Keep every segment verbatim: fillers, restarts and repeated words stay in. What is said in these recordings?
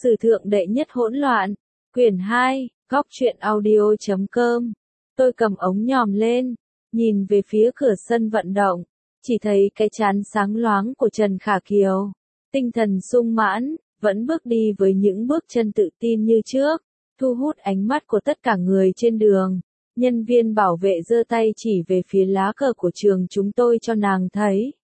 Sử thượng đệ nhất hỗn loạn, quyển hai, góc truyện audio chấm com. Tôi cầm ống nhòm lên, nhìn về phía cửa sân vận động, chỉ thấy cái trán sáng loáng của Trần Khả Kiều. Tinh thần sung mãn, vẫn bước đi với những bước chân tự tin như trước, thu hút ánh mắt của tất cả người trên đường. Nhân viên bảo vệ giơ tay chỉ về phía lá cờ của trường chúng tôi cho nàng thấy.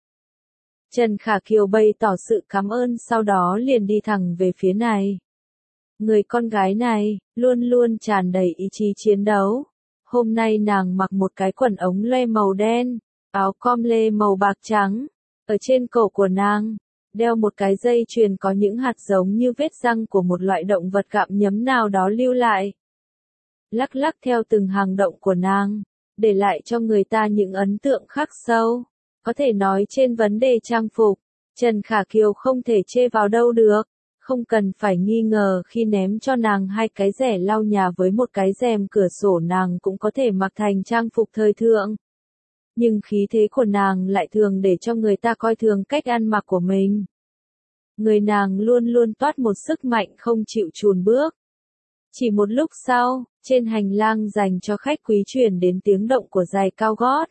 Trần Khả Kiều bày tỏ sự cảm ơn, sau đó liền đi thẳng về phía này. Người con gái này, luôn luôn tràn đầy ý chí chiến đấu. Hôm nay nàng mặc một cái quần ống loe màu đen, áo com lê màu bạc trắng. Ở trên cổ của nàng, đeo một cái dây chuyền có những hạt giống như vết răng của một loại động vật gặm nhấm nào đó lưu lại. Lắc lắc theo từng hành động của nàng, để lại cho người ta những ấn tượng khắc sâu. Có thể nói trên vấn đề trang phục, Trần Khả Kiều không thể chê vào đâu được, không cần phải nghi ngờ khi ném cho nàng hai cái rẻ lau nhà với một cái rèm cửa sổ nàng cũng có thể mặc thành trang phục thời thượng. Nhưng khí thế của nàng lại thường để cho người ta coi thường cách ăn mặc của mình. Người nàng luôn luôn toát một sức mạnh không chịu chùn bước. Chỉ một lúc sau, trên hành lang dành cho khách quý truyền đến tiếng động của giày cao gót.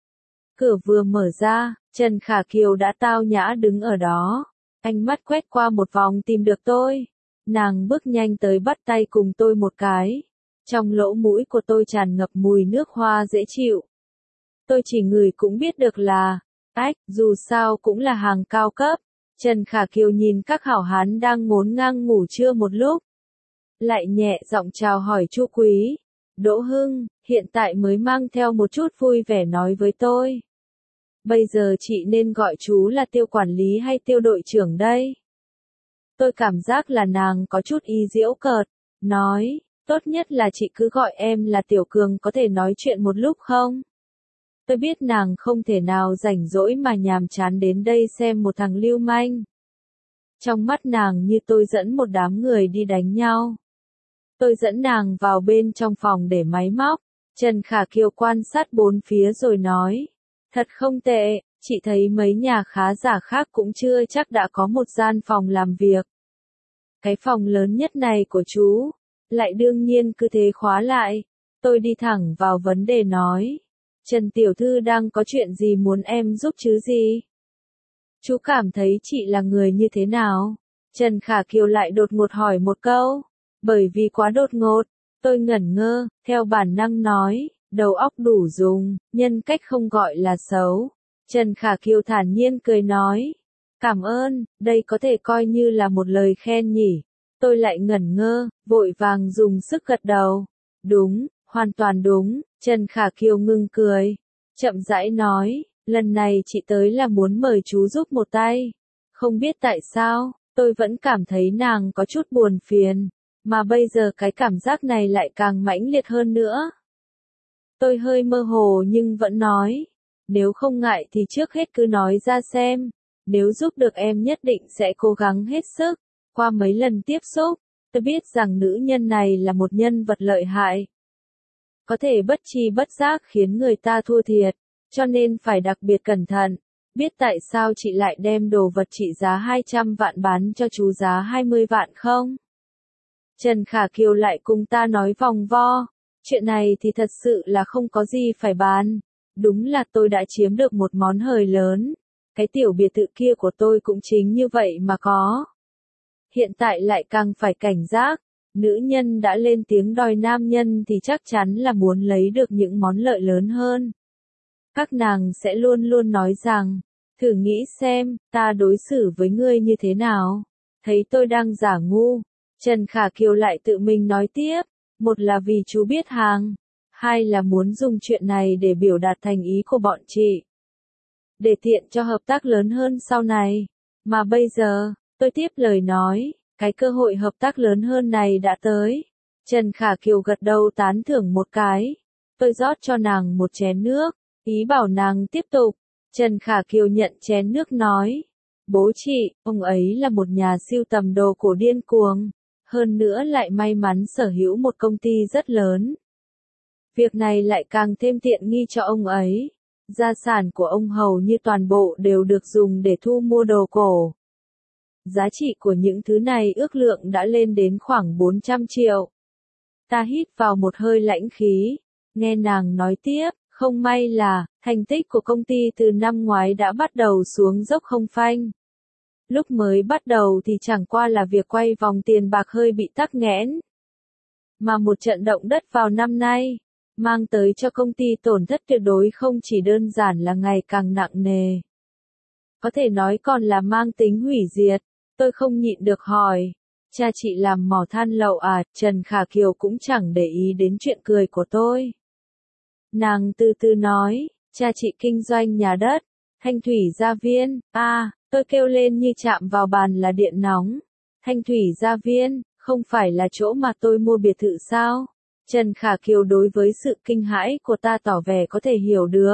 Cửa vừa mở ra, Trần Khả Kiều đã tao nhã đứng ở đó. Ánh mắt quét qua một vòng tìm được tôi. Nàng bước nhanh tới bắt tay cùng tôi một cái. Trong lỗ mũi của tôi tràn ngập mùi nước hoa dễ chịu. Tôi chỉ ngửi cũng biết được là, ách, dù sao cũng là hàng cao cấp. Trần Khả Kiều nhìn các hảo hán đang ngốn ngang ngủ trưa một lúc. Lại nhẹ giọng chào hỏi Chu Quý. Đỗ Hưng, hiện tại mới mang theo một chút vui vẻ nói với tôi. Bây giờ chị nên gọi chú là Tiêu quản lý hay Tiêu đội trưởng đây? Tôi cảm giác là nàng có chút ý giễu cợt, nói, tốt nhất là chị cứ gọi em là Tiểu Cường, có thể nói chuyện một lúc không? Tôi biết nàng không thể nào rảnh rỗi mà nhàm chán đến đây xem một thằng lưu manh. Trong mắt nàng như tôi dẫn một đám người đi đánh nhau. Tôi dẫn nàng vào bên trong phòng để máy móc. Trần Khả Kiều quan sát bốn phía rồi nói. Thật không tệ, chị thấy mấy nhà khá giả khác cũng chưa chắc đã có một gian phòng làm việc. Cái phòng lớn nhất này của chú, lại đương nhiên cứ thế khóa lại. Tôi đi thẳng vào vấn đề nói. Trần Tiểu Thư đang có chuyện gì muốn em giúp chứ gì? Chú cảm thấy chị là người như thế nào? Trần Khả Kiều lại đột ngột hỏi một câu. Bởi vì quá đột ngột, tôi ngẩn ngơ, theo bản năng nói, đầu óc đủ dùng, nhân cách không gọi là xấu. Trần Khả Kiều thản nhiên cười nói, cảm ơn, đây có thể coi như là một lời khen nhỉ. Tôi lại ngẩn ngơ, vội vàng dùng sức gật đầu. Đúng, hoàn toàn đúng. Trần Khả Kiều ngưng cười, chậm rãi nói, lần này chị tới là muốn mời chú giúp một tay. Không biết tại sao, tôi vẫn cảm thấy nàng có chút buồn phiền. Mà bây giờ cái cảm giác này lại càng mãnh liệt hơn nữa. Tôi hơi mơ hồ nhưng vẫn nói. Nếu không ngại thì trước hết cứ nói ra xem. Nếu giúp được em nhất định sẽ cố gắng hết sức. Qua mấy lần tiếp xúc, tôi biết rằng nữ nhân này là một nhân vật lợi hại. Có thể bất tri bất giác khiến người ta thua thiệt. Cho nên phải đặc biệt cẩn thận. Biết tại sao chị lại đem đồ vật trị giá hai trăm vạn bán cho chú giá hai mươi vạn không? Trần Khả Kiều lại cùng ta nói vòng vo, chuyện này thì thật sự là không có gì phải bàn. Đúng là tôi đã chiếm được một món hời lớn. Cái tiểu biệt thự kia của tôi cũng chính như vậy mà có. Hiện tại lại càng phải cảnh giác. Nữ nhân đã lên tiếng đòi nam nhân thì chắc chắn là muốn lấy được những món lợi lớn hơn. Các nàng sẽ luôn luôn nói rằng, thử nghĩ xem, ta đối xử với ngươi như thế nào. Thấy tôi đang giả ngu. Trần Khả Kiều lại tự mình nói tiếp, một là vì chú biết hàng, hai là muốn dùng chuyện này để biểu đạt thành ý của bọn chị. Để tiện cho hợp tác lớn hơn sau này. Mà bây giờ, tôi tiếp lời nói, cái cơ hội hợp tác lớn hơn này đã tới. Trần Khả Kiều gật đầu tán thưởng một cái. Tôi rót cho nàng một chén nước, ý bảo nàng tiếp tục. Trần Khả Kiều nhận chén nước nói, bố chị, ông ấy là một nhà sưu tầm đồ cổ điên cuồng. Hơn nữa lại may mắn sở hữu một công ty rất lớn. Việc này lại càng thêm tiện nghi cho ông ấy. Gia sản của ông hầu như toàn bộ đều được dùng để thu mua đồ cổ. Giá trị của những thứ này ước lượng đã lên đến khoảng bốn trăm triệu. Ta hít vào một hơi lãnh khí, nghe nàng nói tiếp, không may là, thành tích của công ty từ năm ngoái đã bắt đầu xuống dốc không phanh. Lúc mới bắt đầu thì chẳng qua là việc quay vòng tiền bạc hơi bị tắc nghẽn. Mà một trận động đất vào năm nay, mang tới cho công ty tổn thất tuyệt đối không chỉ đơn giản là ngày càng nặng nề. Có thể nói còn là mang tính hủy diệt. Tôi không nhịn được hỏi, cha chị làm mỏ than lậu à? Trần Khả Kiều cũng chẳng để ý đến chuyện cười của tôi. Nàng từ từ nói, cha chị kinh doanh nhà đất, Thanh Thủy Gia Viên. À, tôi kêu lên như chạm vào bàn là điện nóng. Thanh Thủy Gia Viên, không phải là chỗ mà tôi mua biệt thự sao? Trần Khả Kiều đối với sự kinh hãi của ta tỏ vẻ có thể hiểu được.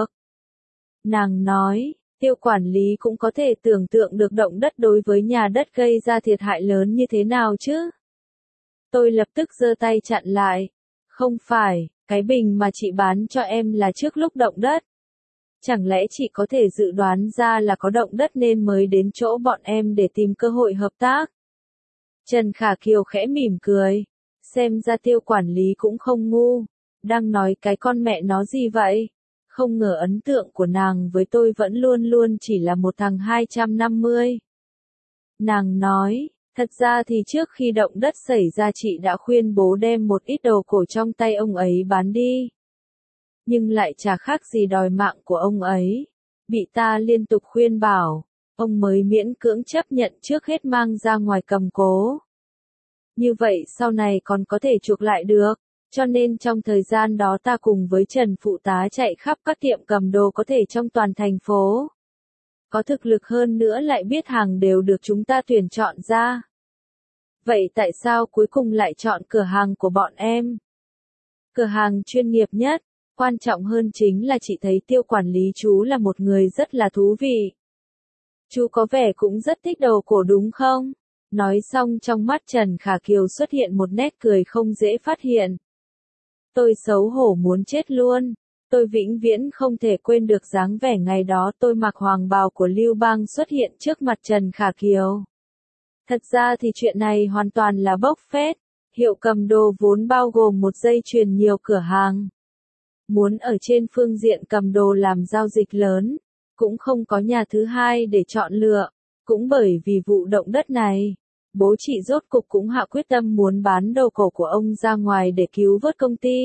Nàng nói, Tiêu quản lý cũng có thể tưởng tượng được động đất đối với nhà đất gây ra thiệt hại lớn như thế nào chứ? Tôi lập tức giơ tay chặn lại. Không phải, cái bình mà chị bán cho em là trước lúc động đất. Chẳng lẽ chị có thể dự đoán ra là có động đất nên mới đến chỗ bọn em để tìm cơ hội hợp tác? Trần Khả Kiều khẽ mỉm cười. Xem ra Tiêu quản lý cũng không ngu. Đang nói cái con mẹ nó gì vậy? Không ngờ ấn tượng của nàng với tôi vẫn luôn luôn chỉ là một thằng hai trăm năm mươi. Nàng nói, thật ra thì trước khi động đất xảy ra chị đã khuyên bố đem một ít đồ cổ trong tay ông ấy bán đi. Nhưng lại chả khác gì đòi mạng của ông ấy. Bị ta liên tục khuyên bảo, ông mới miễn cưỡng chấp nhận trước hết mang ra ngoài cầm cố. Như vậy sau này còn có thể chuộc lại được. Cho nên trong thời gian đó ta cùng với Trần Phụ tá chạy khắp các tiệm cầm đồ có thể trong toàn thành phố. Có thực lực hơn nữa lại biết hàng đều được chúng ta tuyển chọn ra. Vậy tại sao cuối cùng lại chọn cửa hàng của bọn em? Cửa hàng chuyên nghiệp nhất, quan trọng hơn chính là chị thấy Tiêu quản lý chú là một người rất là thú vị. Chú có vẻ cũng rất thích đồ cổ đúng không? Nói xong trong mắt Trần Khả Kiều xuất hiện một nét cười không dễ phát hiện. Tôi xấu hổ muốn chết luôn. Tôi vĩnh viễn không thể quên được dáng vẻ ngày đó tôi mặc hoàng bào của Lưu Bang xuất hiện trước mặt Trần Khả Kiều. Thật ra thì chuyện này hoàn toàn là bốc phét. Hiệu cầm đồ vốn bao gồm một dây chuyền nhiều cửa hàng. Muốn ở trên phương diện cầm đồ làm giao dịch lớn, cũng không có nhà thứ hai để chọn lựa. Cũng bởi vì vụ động đất này, bố chị rốt cục cũng hạ quyết tâm muốn bán đồ cổ của ông ra ngoài để cứu vớt công ty.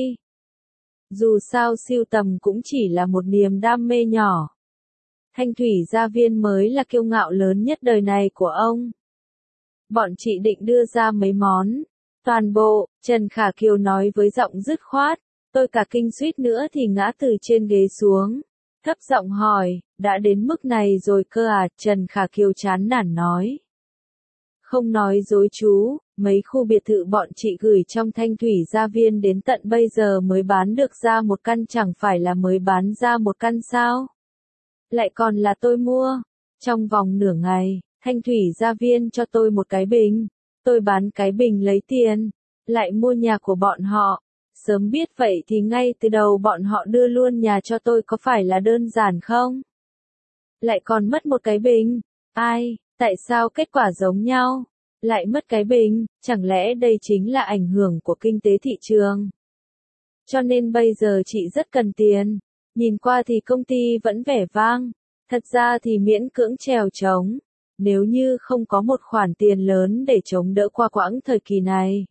Dù sao sưu tầm cũng chỉ là một niềm đam mê nhỏ. Thanh Thủy Gia Viên mới là kiêu ngạo lớn nhất đời này của ông. Bọn chị định đưa ra mấy món. Toàn bộ, Trần Khả Kiều nói với giọng dứt khoát. Tôi cả kinh suýt nữa thì ngã từ trên ghế xuống. Thấp giọng hỏi, đã đến mức này rồi cơ à? Trần Khả Kiều chán nản nói. Không nói dối chú, mấy khu biệt thự bọn chị gửi trong Thanh Thủy Gia Viên đến tận bây giờ mới bán được ra một căn, chẳng phải là mới bán ra một căn sao? Lại còn là tôi mua. Trong vòng nửa ngày, Thanh Thủy Gia Viên cho tôi một cái bình. Tôi bán cái bình lấy tiền, lại mua nhà của bọn họ. Sớm biết vậy thì ngay từ đầu bọn họ đưa luôn nhà cho tôi, có phải là đơn giản không? Lại còn mất một cái bình. Ai, tại sao kết quả giống nhau? Lại mất cái bình, chẳng lẽ đây chính là ảnh hưởng của kinh tế thị trường? Cho nên bây giờ chị rất cần tiền. Nhìn qua thì công ty vẫn vẻ vang. Thật ra thì miễn cưỡng trèo trống. Nếu như không có một khoản tiền lớn để chống đỡ qua quãng thời kỳ này,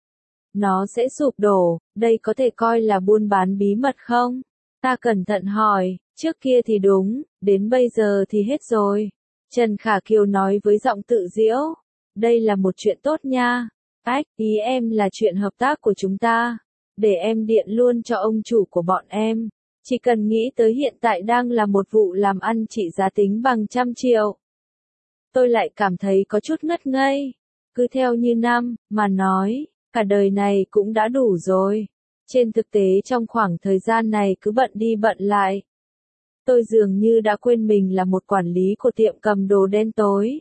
nó sẽ sụp đổ. Đây có thể coi là buôn bán bí mật không? Ta cẩn thận hỏi, trước kia thì đúng, đến bây giờ thì hết rồi. Trần Khả Kiều nói với giọng tự giễu. Đây là một chuyện tốt nha. Ách, ý em là chuyện hợp tác của chúng ta. Để em điện luôn cho ông chủ của bọn em. Chỉ cần nghĩ tới hiện tại đang là một vụ làm ăn trị giá tính bằng trăm triệu. Tôi lại cảm thấy có chút ngất ngây. Cứ theo như năm, mà nói, cả đời này cũng đã đủ rồi. Trên thực tế trong khoảng thời gian này cứ bận đi bận lại. Tôi dường như đã quên mình là một quản lý của tiệm cầm đồ đen tối.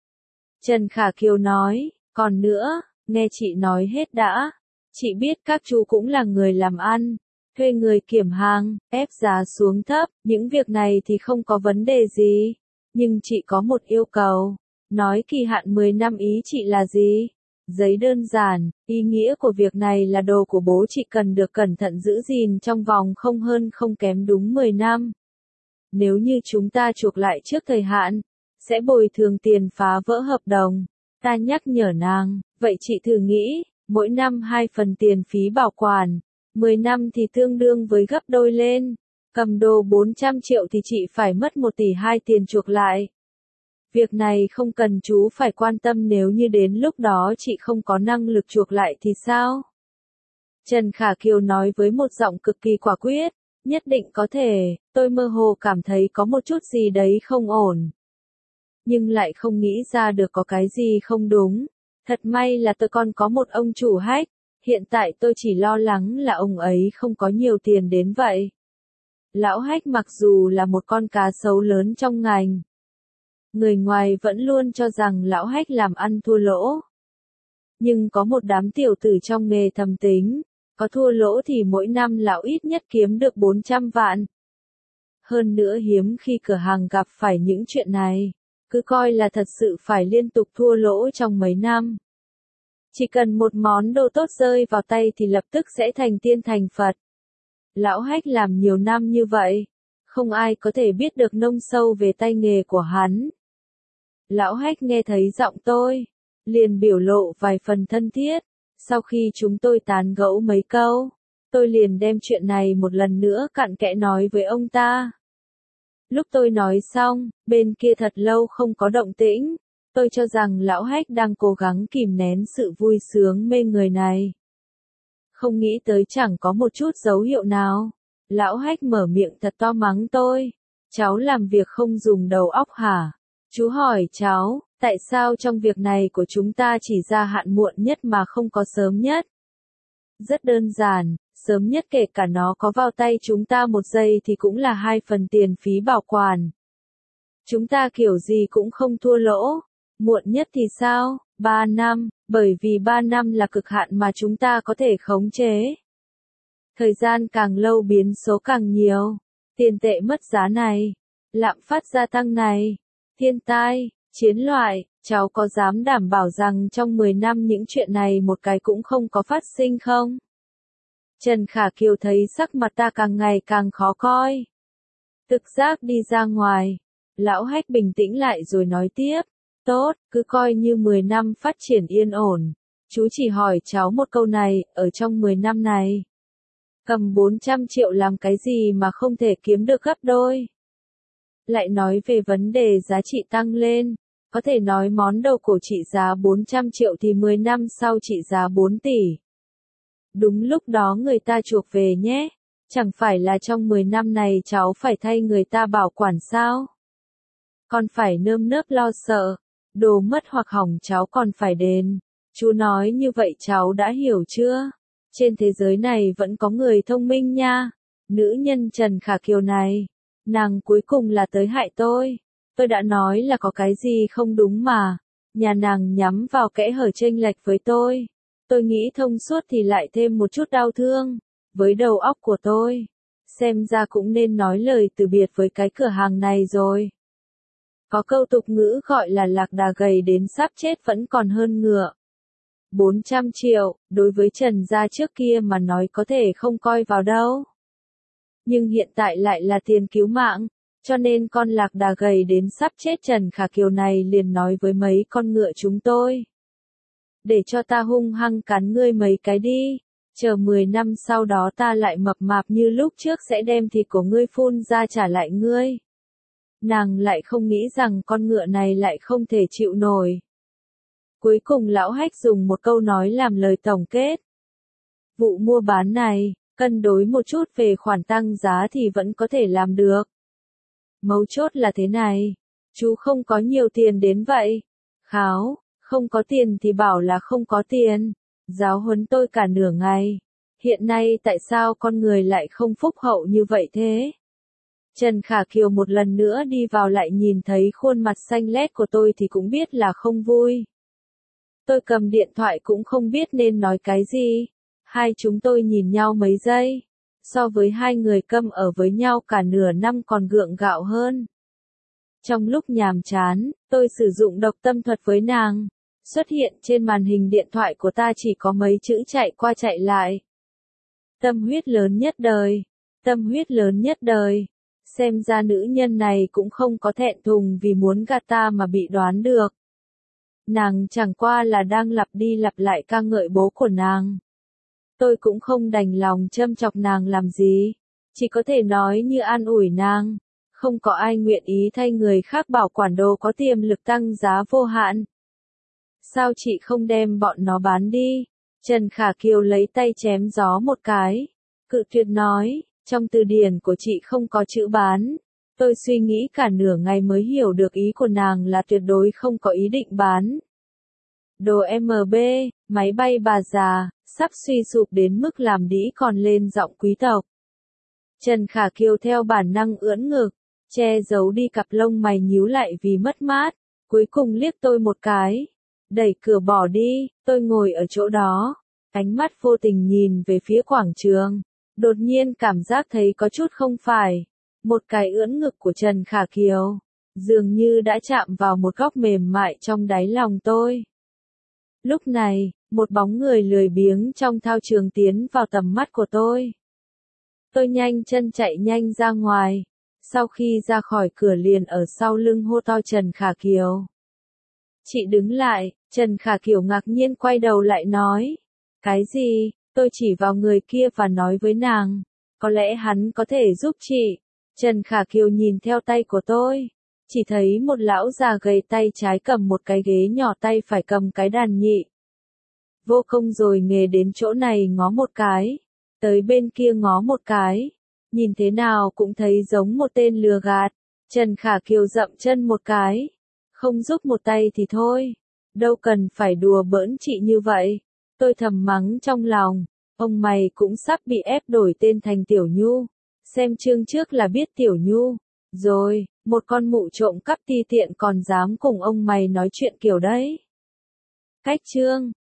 Trần Khả Kiều nói, còn nữa, nghe chị nói hết đã. Chị biết các chú cũng là người làm ăn, thuê người kiểm hàng, ép giá xuống thấp, những việc này thì không có vấn đề gì. Nhưng chị có một yêu cầu, Nói kỳ hạn mười năm ý chị là gì? Giấy đơn giản, ý nghĩa của việc này là đồ của bố chị cần được cẩn thận giữ gìn trong vòng không hơn không kém đúng mười năm. Nếu như chúng ta chuộc lại trước thời hạn, sẽ bồi thường tiền phá vỡ hợp đồng. Ta nhắc nhở nàng, vậy chị thử nghĩ, mỗi năm hai phần tiền phí bảo quản, mười năm thì tương đương với gấp đôi lên. Cầm đồ bốn trăm triệu thì chị phải mất một tỷ hai tiền chuộc lại. Việc này không cần chú phải quan tâm, nếu như đến lúc đó chị không có năng lực chuộc lại thì sao? Trần Khả Kiều nói với một giọng cực kỳ quả quyết, nhất định có thể, tôi mơ hồ cảm thấy có một chút gì đấy không ổn. Nhưng lại không nghĩ ra được có cái gì không đúng. Thật may là tôi còn có một ông chủ Hách, hiện tại tôi chỉ lo lắng là ông ấy không có nhiều tiền đến vậy. Lão Hách mặc dù là một con cá sấu lớn trong ngành, người ngoài vẫn luôn cho rằng lão Hách làm ăn thua lỗ. Nhưng có một đám tiểu tử trong nghề thầm tính, có thua lỗ thì mỗi năm lão ít nhất kiếm được bốn trăm vạn. Hơn nữa hiếm khi cửa hàng gặp phải những chuyện này, cứ coi là thật sự phải liên tục thua lỗ trong mấy năm. Chỉ cần một món đồ tốt rơi vào tay thì lập tức sẽ thành tiên thành Phật. Lão Hách làm nhiều năm như vậy, không ai có thể biết được nông sâu về tay nghề của hắn. Lão Hách nghe thấy giọng tôi, liền biểu lộ vài phần thân thiết. Sau khi chúng tôi tán gẫu mấy câu, tôi liền đem chuyện này một lần nữa cặn kẽ nói với ông ta. Lúc tôi nói xong, bên kia thật lâu không có động tĩnh. Tôi cho rằng lão Hách đang cố gắng kìm nén sự vui sướng mê người này. Không nghĩ tới chẳng có một chút dấu hiệu nào. Lão Hách mở miệng thật to mắng tôi. Cháu làm việc không dùng đầu óc hả? Chú hỏi cháu, tại sao trong việc này của chúng ta chỉ ra hạn muộn nhất mà không có sớm nhất? Rất đơn giản, sớm nhất kể cả nó có vào tay chúng ta một giây thì cũng là hai phần tiền phí bảo quản. Chúng ta kiểu gì cũng không thua lỗ. Muộn nhất thì sao? ba năm, bởi vì ba năm là cực hạn mà chúng ta có thể khống chế. Thời gian càng lâu biến số càng nhiều. Tiền tệ mất giá này, lạm phát gia tăng này, thiên tai, chiến loại, cháu có dám đảm bảo rằng trong mười năm những chuyện này một cái cũng không có phát sinh không? Trần Khả Kiều thấy sắc mặt ta càng ngày càng khó coi. Thực giác đi ra ngoài, lão Hách bình tĩnh lại rồi nói tiếp. Tốt, cứ coi như mười năm phát triển yên ổn. Chú chỉ hỏi cháu một câu này, ở trong mười năm này, cầm bốn trăm triệu làm cái gì mà không thể kiếm được gấp đôi? Lại nói về vấn đề giá trị tăng lên, có thể nói món đồ cổ trị giá bốn trăm triệu thì mười năm sau trị giá bốn tỷ. Đúng lúc đó người ta chuộc về nhé, chẳng phải là trong mười năm này cháu phải thay người ta bảo quản sao? Còn phải nơm nớp lo sợ, đồ mất hoặc hỏng cháu còn phải đền. Chú nói như vậy cháu đã hiểu chưa? Trên thế giới này vẫn có người thông minh nha. Nữ nhân Trần Khả Kiều này, nàng cuối cùng là tới hại tôi. Tôi đã nói là có cái gì không đúng mà. Nhà nàng nhắm vào kẽ hở chênh lệch với tôi. Tôi nghĩ thông suốt thì lại thêm một chút đau thương. Với đầu óc của tôi, xem ra cũng nên nói lời từ biệt với cái cửa hàng này rồi. Có câu tục ngữ gọi là lạc đà gầy đến sắp chết vẫn còn hơn ngựa. bốn trăm triệu, đối với Trần gia trước kia mà nói có thể không coi vào đâu. Nhưng hiện tại lại là tiền cứu mạng, cho nên con lạc đà gầy đến sắp chết Trần Khả Kiều này liền nói với mấy con ngựa chúng tôi. Để cho ta hung hăng cắn ngươi mấy cái đi, chờ mười năm sau đó ta lại mập mạp như lúc trước sẽ đem thịt của ngươi phun ra trả lại ngươi. Nàng lại không nghĩ rằng con ngựa này lại không thể chịu nổi. Cuối cùng lão Hách dùng một câu nói làm lời tổng kết. Vụ mua bán này, cân đối một chút về khoản tăng giá thì vẫn có thể làm được. Mấu chốt là thế này, chú không có nhiều tiền đến vậy. Kháo, không có tiền thì bảo là không có tiền. Giáo huấn tôi cả nửa ngày. Hiện nay tại sao con người lại không phúc hậu như vậy thế? Trần Khả Kiều một lần nữa đi vào lại nhìn thấy khuôn mặt xanh lét của tôi thì cũng biết là không vui. Tôi cầm điện thoại cũng không biết nên nói cái gì. Hai chúng tôi nhìn nhau mấy giây. So với hai người câm ở với nhau cả nửa năm còn gượng gạo hơn. Trong lúc nhàm chán, tôi sử dụng độc tâm thuật với nàng. Xuất hiện trên màn hình điện thoại của ta chỉ có mấy chữ chạy qua chạy lại. Tâm huyết lớn nhất đời. Tâm huyết lớn nhất đời. Xem ra nữ nhân này cũng không có thẹn thùng vì muốn gạt ta mà bị đoán được. Nàng chẳng qua là đang lặp đi lặp lại ca ngợi bố của nàng. Tôi cũng không đành lòng châm chọc nàng làm gì. Chỉ có thể nói như an ủi nàng. Không có ai nguyện ý thay người khác bảo quản đồ có tiềm lực tăng giá vô hạn. Sao chị không đem bọn nó bán đi? Trần Khả Kiều lấy tay chém gió một cái. Cự tuyệt nói, trong từ điển của chị không có chữ bán. Tôi suy nghĩ cả nửa ngày mới hiểu được ý của nàng là tuyệt đối không có ý định bán. Đồ em bê, máy bay bà già, sắp suy sụp đến mức làm đĩ còn lên giọng quý tộc. Trần Khả Kiều theo bản năng ưỡn ngực, che giấu đi cặp lông mày nhíu lại vì mất mát, cuối cùng liếc tôi một cái. Đẩy cửa bỏ đi, tôi ngồi ở chỗ đó, ánh mắt vô tình nhìn về phía quảng trường, đột nhiên cảm giác thấy có chút không phải. Một cái ưỡn ngực của Trần Khả Kiều, dường như đã chạm vào một góc mềm mại trong đáy lòng tôi. Lúc này, một bóng người lười biếng trong thao trường tiến vào tầm mắt của tôi. Tôi nhanh chân chạy nhanh ra ngoài, sau khi ra khỏi cửa liền ở sau lưng hô to Trần Khả Kiều. Chị đứng lại, Trần Khả Kiều ngạc nhiên quay đầu lại nói. Cái gì? Tôi chỉ vào người kia và nói với nàng. Có lẽ hắn có thể giúp chị. Trần Khả Kiều nhìn theo tay của tôi. Chỉ thấy một lão già gầy tay trái cầm một cái ghế nhỏ tay phải cầm cái đàn nhị. Vô công rồi nghề đến chỗ này ngó một cái. Tới bên kia ngó một cái. Nhìn thế nào cũng thấy giống một tên lừa gạt. Trần Khả Kiều dậm chân một cái. Không giúp một tay thì thôi. Đâu cần phải đùa bỡn chị như vậy. Tôi thầm mắng trong lòng. Ông mày cũng sắp bị ép đổi tên thành Tiểu Nhu. Xem chương trước là biết Tiểu Nhu. Rồi, một con mụ trộm cắp ti tiện còn dám cùng ông mày nói chuyện kiểu đấy. Cách chương.